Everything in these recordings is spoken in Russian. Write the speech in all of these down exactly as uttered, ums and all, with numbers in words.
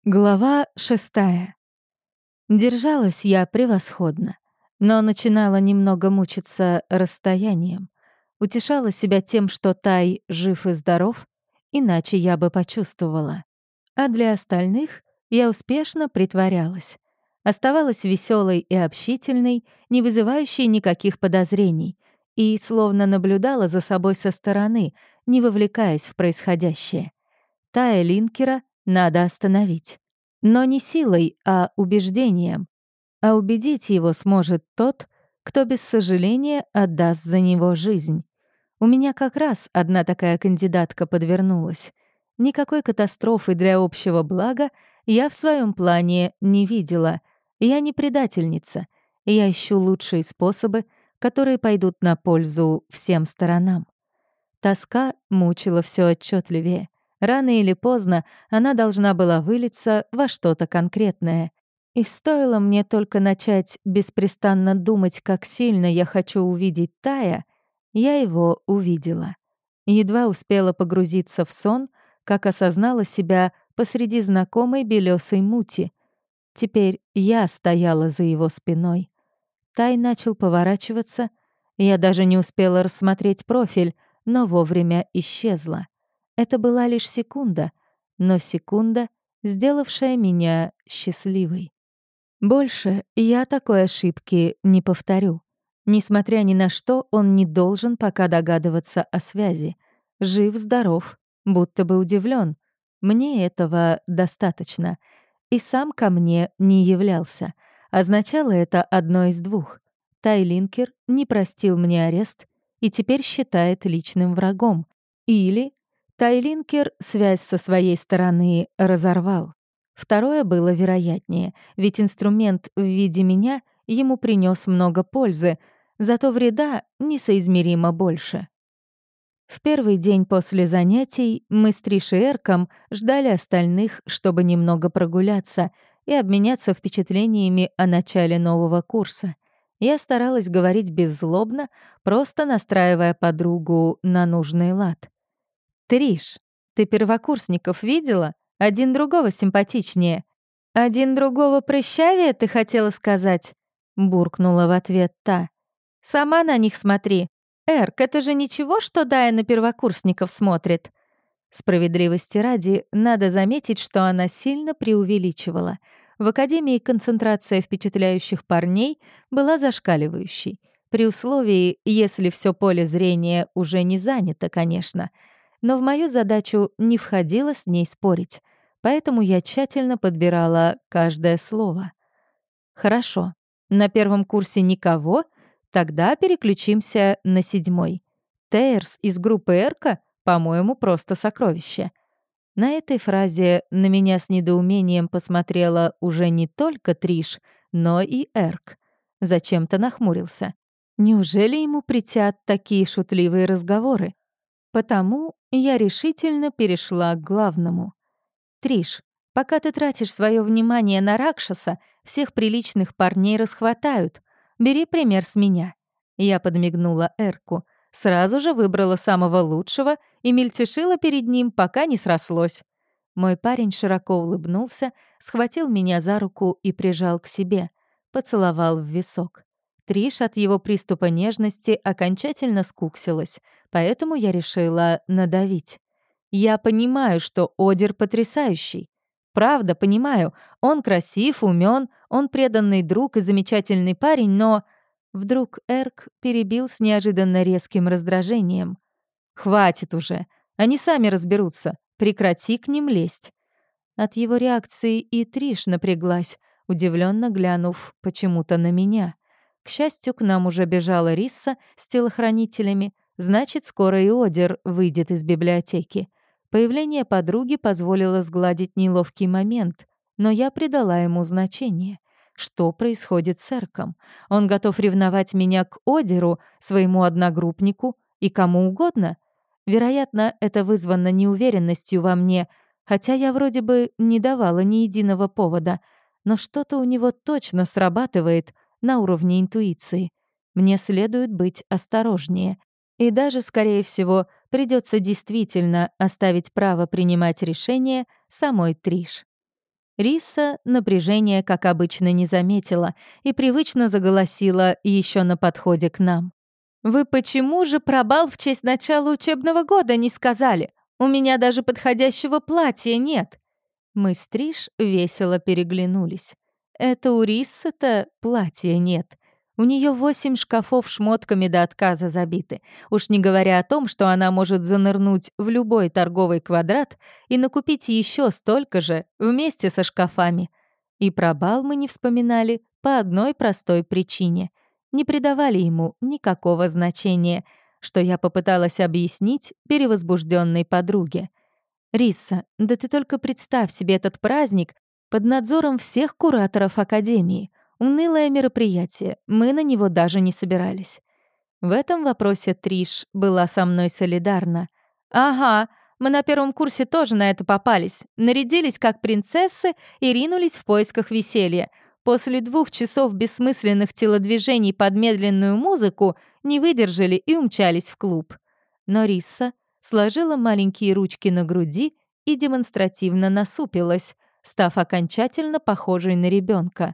Глава шестая. Держалась я превосходно, но начинала немного мучиться расстоянием. Утешала себя тем, что Тай жив и здоров, иначе я бы почувствовала. А для остальных я успешно притворялась. Оставалась веселой и общительной, не вызывающей никаких подозрений, и словно наблюдала за собой со стороны, не вовлекаясь в происходящее. Тая Линкера надо остановить. Но не силой, а убеждением. А убедить его сможет тот, кто без сожаления отдаст за него жизнь. У меня как раз одна такая кандидатка подвернулась. Никакой катастрофы для общего блага я в своем плане не видела. Я не предательница. Я ищу лучшие способы, которые пойдут на пользу всем сторонам. Тоска мучила все отчетливее. Рано или поздно она должна была вылиться во что-то конкретное. И стоило мне только начать беспрестанно думать, как сильно я хочу увидеть Тая, я его увидела. Едва успела погрузиться в сон, как осознала себя посреди знакомой белесой мути. Теперь я стояла за его спиной. Тай начал поворачиваться. Я даже не успела рассмотреть профиль, но вовремя исчезла. Это была лишь секунда, но секунда, сделавшая меня счастливой. Больше я такой ошибки не повторю. Несмотря ни на что, он не должен пока догадываться о связи. Жив-здоров, будто бы удивлен. Мне этого достаточно. И сам ко мне не являлся. Означало это одно из двух. Тай Линкер не простил мне арест и теперь считает личным врагом. Или Тай Линкер связь со своей стороны разорвал. Второе было вероятнее, ведь инструмент в виде меня ему принес много пользы, зато вреда несоизмеримо больше. В первый день после занятий мы с Тришей Эрком ждали остальных, чтобы немного прогуляться и обменяться впечатлениями о начале нового курса. Я старалась говорить беззлобно, просто настраивая подругу на нужный лад. «Триш, ты первокурсников видела? Один другого симпатичнее. Один другого прыщавее, ты хотела сказать?» — буркнула в ответ та. «Сама на них смотри. Эрк, это же ничего, что Дая на первокурсников смотрит?» Справедливости ради, надо заметить, что она сильно преувеличивала. В академии концентрация впечатляющих парней была зашкаливающей. При условии, если все поле зрения уже не занято, конечно. Но в мою задачу не входило с ней спорить, поэтому я тщательно подбирала каждое слово. «Хорошо, на первом курсе никого, тогда переключимся на седьмой. Тейерс из группы Эрка, по-моему, просто сокровище». На этой фразе на меня с недоумением посмотрела уже не только Триш, но и Эрк. Зачем-то нахмурился. Неужели ему притят такие шутливые разговоры? Потому я решительно перешла к главному. «Триш, пока ты тратишь свое внимание на Ракшаса, всех приличных парней расхватают. Бери пример с меня». Я подмигнула Эрку, сразу же выбрала самого лучшего и мельтешила перед ним, пока не срослось. Мой парень широко улыбнулся, схватил меня за руку и прижал к себе, поцеловал в висок. Триш от его приступа нежности окончательно скуксилась, поэтому я решила надавить. Я понимаю, что Одер потрясающий. Правда, понимаю, он красив, умен, он преданный друг и замечательный парень, но... Вдруг Эрк перебил с неожиданно резким раздражением. «Хватит уже, они сами разберутся, прекрати к ним лезть». От его реакции и Триш напряглась, удивленно глянув почему-то на меня. К счастью, к нам уже бежала Рисса с телохранителями, значит, скоро и Одер выйдет из библиотеки. Появление подруги позволило сгладить неловкий момент, но я придала ему значение. Что происходит с Эрком? Он готов ревновать меня к Одеру, своему одногруппнику и кому угодно? Вероятно, это вызвано неуверенностью во мне, хотя я вроде бы не давала ни единого повода, но что-то у него точно срабатывает на уровне интуиции. Мне следует быть осторожнее. И даже, скорее всего, придется действительно оставить право принимать решения самой Триш. Риса напряжение, как обычно, не заметила и привычно заголосила еще на подходе к нам. «Вы почему же про бал в честь начала учебного года не сказали? У меня даже подходящего платья нет». Мы с Триш весело переглянулись. Это у Рисы-то платья нет. У нее восемь шкафов шмотками до отказа забиты. Уж не говоря о том, что она может занырнуть в любой торговый квадрат и накупить еще столько же вместе со шкафами. И про бал мы не вспоминали по одной простой причине. Не придавали ему никакого значения, что я попыталась объяснить перевозбужденной подруге. «Риса, да ты только представь себе этот праздник под надзором всех кураторов Академии. Унылое мероприятие, мы на него даже не собирались». В этом вопросе Триш была со мной солидарна. «Ага, мы на первом курсе тоже на это попались. Нарядились как принцессы и ринулись в поисках веселья. После двух часов бессмысленных телодвижений под медленную музыку не выдержали и умчались в клуб». Но Риса сложила маленькие ручки на груди и демонстративно насупилась, став окончательно похожей на ребенка.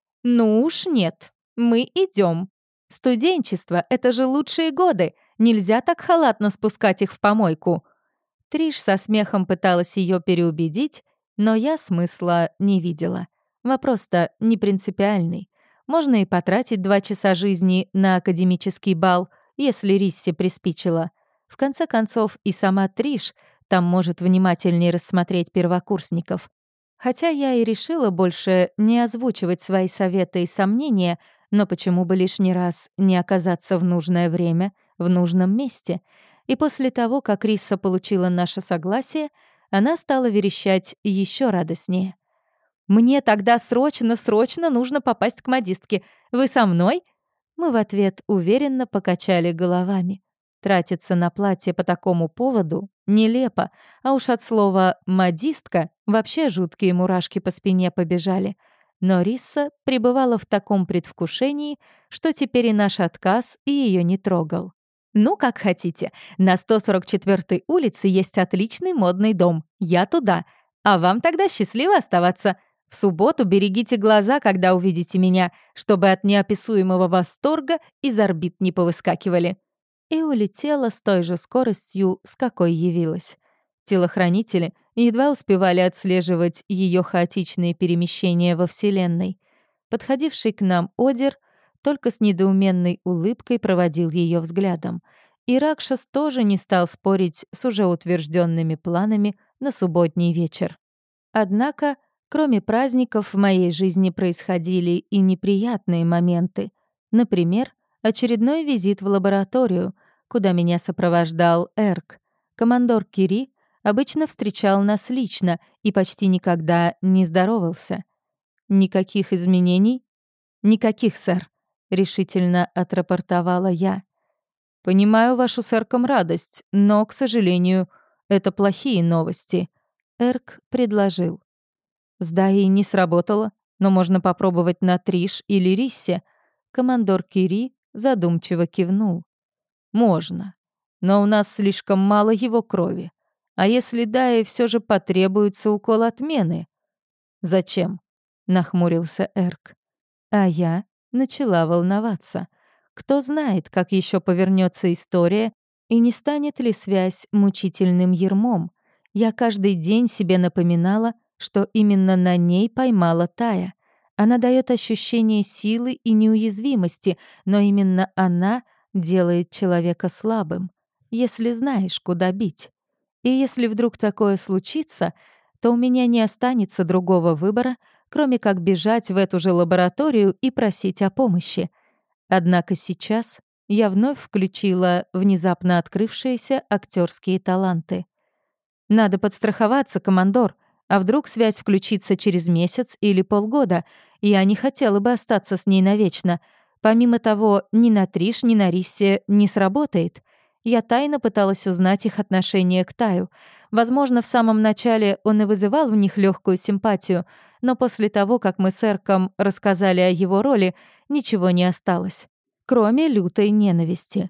«Ну уж нет, мы идем. Студенчество — это же лучшие годы, нельзя так халатно спускать их в помойку». Триш со смехом пыталась ее переубедить, но я смысла не видела. Вопрос-то не принципиальный. Можно и потратить два часа жизни на академический бал, если Риссе приспичило. В конце концов, и сама Триш там может внимательнее рассмотреть первокурсников. Хотя я и решила больше не озвучивать свои советы и сомнения, но почему бы лишний раз не оказаться в нужное время, в нужном месте? И после того, как Риса получила наше согласие, она стала верещать еще радостнее. «Мне тогда срочно-срочно нужно попасть к модистке. Вы со мной?» Мы в ответ уверенно покачали головами. Тратиться на платье по такому поводу нелепо, а уж от слова «модистка» вообще жуткие мурашки по спине побежали. Но Риса пребывала в таком предвкушении, что теперь и наш отказ ее не трогал. «Ну, как хотите. На сто сорок четвёртой улице есть отличный модный дом. Я туда. А вам тогда счастливо оставаться. В субботу берегите глаза, когда увидите меня, чтобы от неописуемого восторга из орбит не повыскакивали». И улетела с той же скоростью, с какой явилась. Телохранители едва успевали отслеживать ее хаотичные перемещения во Вселенной. Подходивший к нам Одер только с недоуменной улыбкой проводил ее взглядом. И Ракшас тоже не стал спорить с уже утвержденными планами на субботний вечер. Однако, кроме праздников, в моей жизни происходили и неприятные моменты. Например, очередной визит в лабораторию, куда меня сопровождал Эрк. Командор Кири обычно встречал нас лично и почти никогда не здоровался. «Никаких изменений?» «Никаких, сэр», — решительно отрапортовала я. «Понимаю вашу с Эрком радость, но, к сожалению, это плохие новости», — Эрк предложил. «С Даей не сработало, но можно попробовать на Триш или Риссе». Командор Кири задумчиво кивнул. «Можно, но у нас слишком мало его крови. А если Дае все же потребуется укол отмены?» «Зачем?» — нахмурился Эрк. А я начала волноваться. Кто знает, как еще повернется история и не станет ли связь мучительным ярмом. Я каждый день себе напоминала, что именно на ней поймала Тая. Она дает ощущение силы и неуязвимости, но именно она делает человека слабым, если знаешь, куда бить. И если вдруг такое случится, то у меня не останется другого выбора, кроме как бежать в эту же лабораторию и просить о помощи. Однако сейчас я вновь включила внезапно открывшиеся актерские таланты. «Надо подстраховаться, командор, а вдруг связь включится через месяц или полгода, и я не хотела бы остаться с ней навечно. Помимо того, ни на Триш, ни на Риссе не сработает. Я тайно пыталась узнать их отношение к Таю. Возможно, в самом начале он и вызывал в них легкую симпатию, но после того, как мы с Эрком рассказали о его роли, ничего не осталось, кроме лютой ненависти».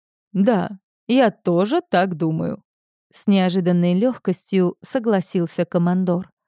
«Да, я тоже так думаю», — с неожиданной легкостью согласился командор.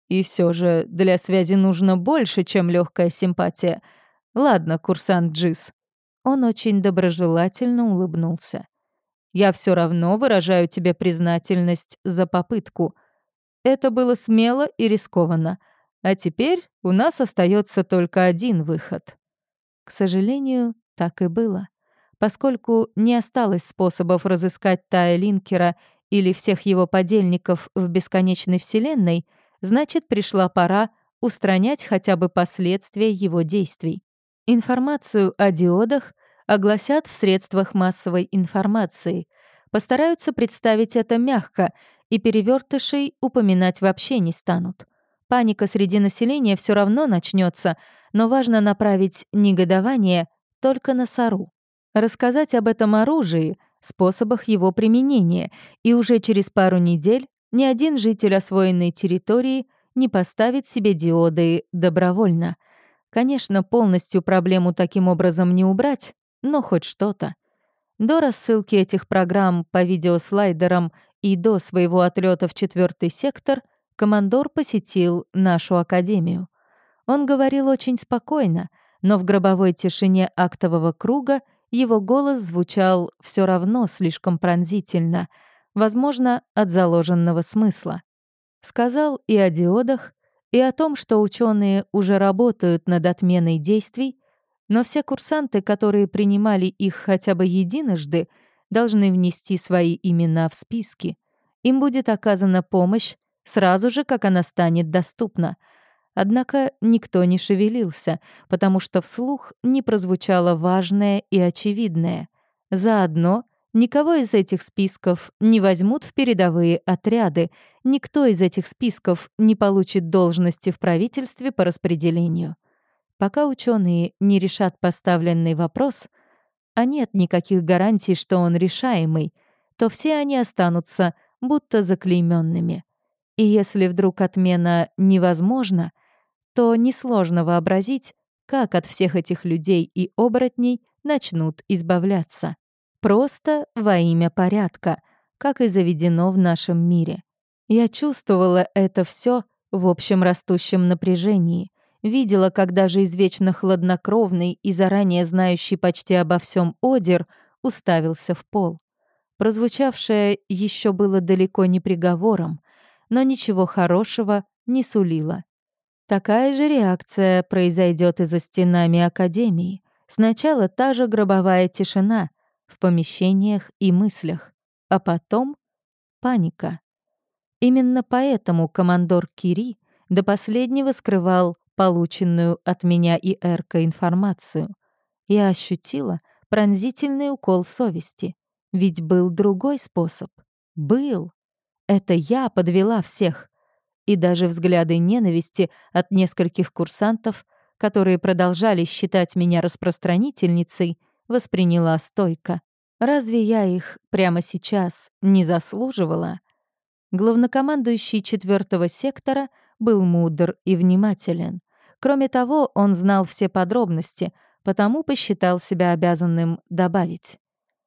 И все же для связи нужно больше, чем легкая симпатия. Ладно, курсант Джиз». Он очень доброжелательно улыбнулся. «Я все равно выражаю тебе признательность за попытку. Это было смело и рискованно. А теперь у нас остается только один выход». К сожалению, так и было. Поскольку не осталось способов разыскать Тая Линкера или всех его подельников в бесконечной вселенной, значит, пришла пора устранять хотя бы последствия его действий. Информацию о диодах огласят в средствах массовой информации, постараются представить это мягко, и перевертышей упоминать вообще не станут. Паника среди населения все равно начнется, но важно направить негодование только на Сару. Рассказать об этом оружии, способах его применения, и уже через пару недель ни один житель освоенной территории не поставит себе диоды добровольно. Конечно, полностью проблему таким образом не убрать, но хоть что-то. До рассылки этих программ по видеослайдерам и до своего отлета в четвертый сектор командор посетил нашу академию. Он говорил очень спокойно, но в гробовой тишине актового круга его голос звучал все равно слишком пронзительно, возможно, от заложенного смысла. Сказал и о диодах, и о том, что ученые уже работают над отменой действий, но все курсанты, которые принимали их хотя бы единожды, должны внести свои имена в списки. Им будет оказана помощь сразу же, как она станет доступна. Однако никто не шевелился, потому что вслух не прозвучало важное и очевидное. Заодно никого из этих списков не возьмут в передовые отряды, никто из этих списков не получит должности в правительстве по распределению. Пока ученые не решат поставленный вопрос, а нет никаких гарантий, что он решаемый, то все они останутся будто заклейменными. И если вдруг отмена невозможна, то несложно вообразить, как от всех этих людей и оборотней начнут избавляться. Просто во имя порядка, как и заведено в нашем мире. Я чувствовала это все в общем растущем напряжении, видела, как даже извечно хладнокровный и заранее знающий почти обо всем Одер уставился в пол. Прозвучавшее еще было далеко не приговором, но ничего хорошего не сулило. Такая же реакция произойдет и за стенами Академии. Сначала та же гробовая тишина в помещениях и мыслях, а потом паника. Именно поэтому командор Кири до последнего скрывал полученную от меня и Эрка информацию. Я ощутила пронзительный укол совести. Ведь был другой способ. Был. Это я подвела всех. И даже взгляды ненависти от нескольких курсантов, которые продолжали считать меня распространительницей, восприняла стойко. Разве я их прямо сейчас не заслуживала? Главнокомандующий четвертого сектора был мудр и внимателен. Кроме того, он знал все подробности, потому посчитал себя обязанным добавить.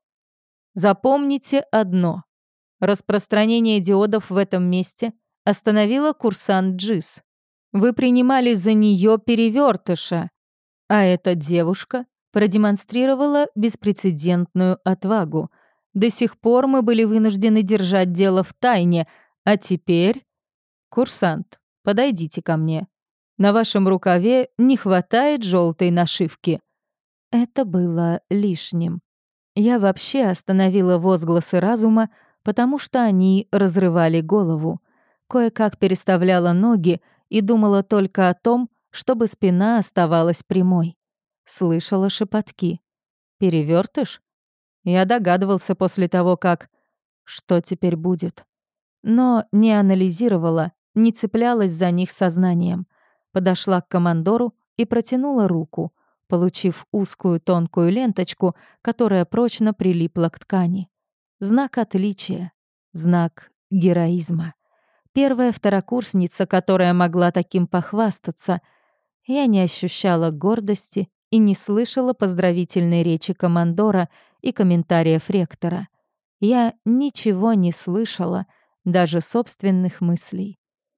Запомните одно. Распространение диодов в этом месте остановила курсант Джиз. Вы принимали за нее перевертыша, а эта девушка продемонстрировала беспрецедентную отвагу. До сих пор мы были вынуждены держать дело в тайне, а теперь... Курсант, подойдите ко мне. На вашем рукаве не хватает желтой нашивки. Это было лишним. Я вообще остановила возгласы разума, потому что они разрывали голову. Кое-как переставляла ноги и думала только о том, чтобы спина оставалась прямой. Слышала шепотки. «Перевертыш?» Я догадывался после того, как... Что теперь будет? Но не анализировала, не цеплялась за них сознанием. Подошла к командору и протянула руку, получив узкую тонкую ленточку, которая прочно прилипла к ткани. Знак отличия, знак героизма. Первая второкурсница, которая могла таким похвастаться. Я не ощущала гордости и не слышала поздравительной речи командора и комментариев ректора. Я ничего не слышала, даже собственных мыслей.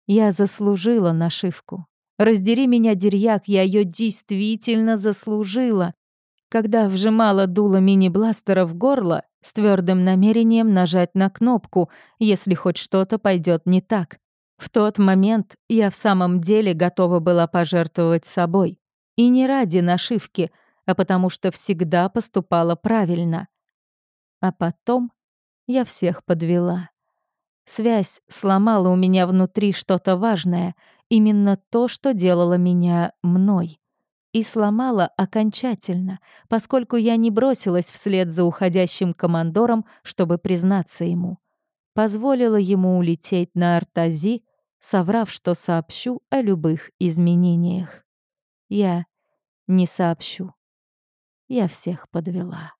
Я заслужила нашивку. Раздери меня, Дерьяк, я ее действительно заслужила. Когда вжимала дуло мини-бластера в горло с твердым намерением нажать на кнопку, если хоть что-то пойдет не так. В тот момент я в самом деле готова была пожертвовать собой. И не ради нашивки, а потому что всегда поступала правильно. А потом я всех подвела. Связь сломала у меня внутри что-то важное, именно то, что делало меня мной. И сломала окончательно, поскольку я не бросилась вслед за уходящим командором, чтобы признаться ему. Позволила ему улететь на Артази, соврав, что сообщу о любых изменениях. Я не сообщу. Я всех подвела.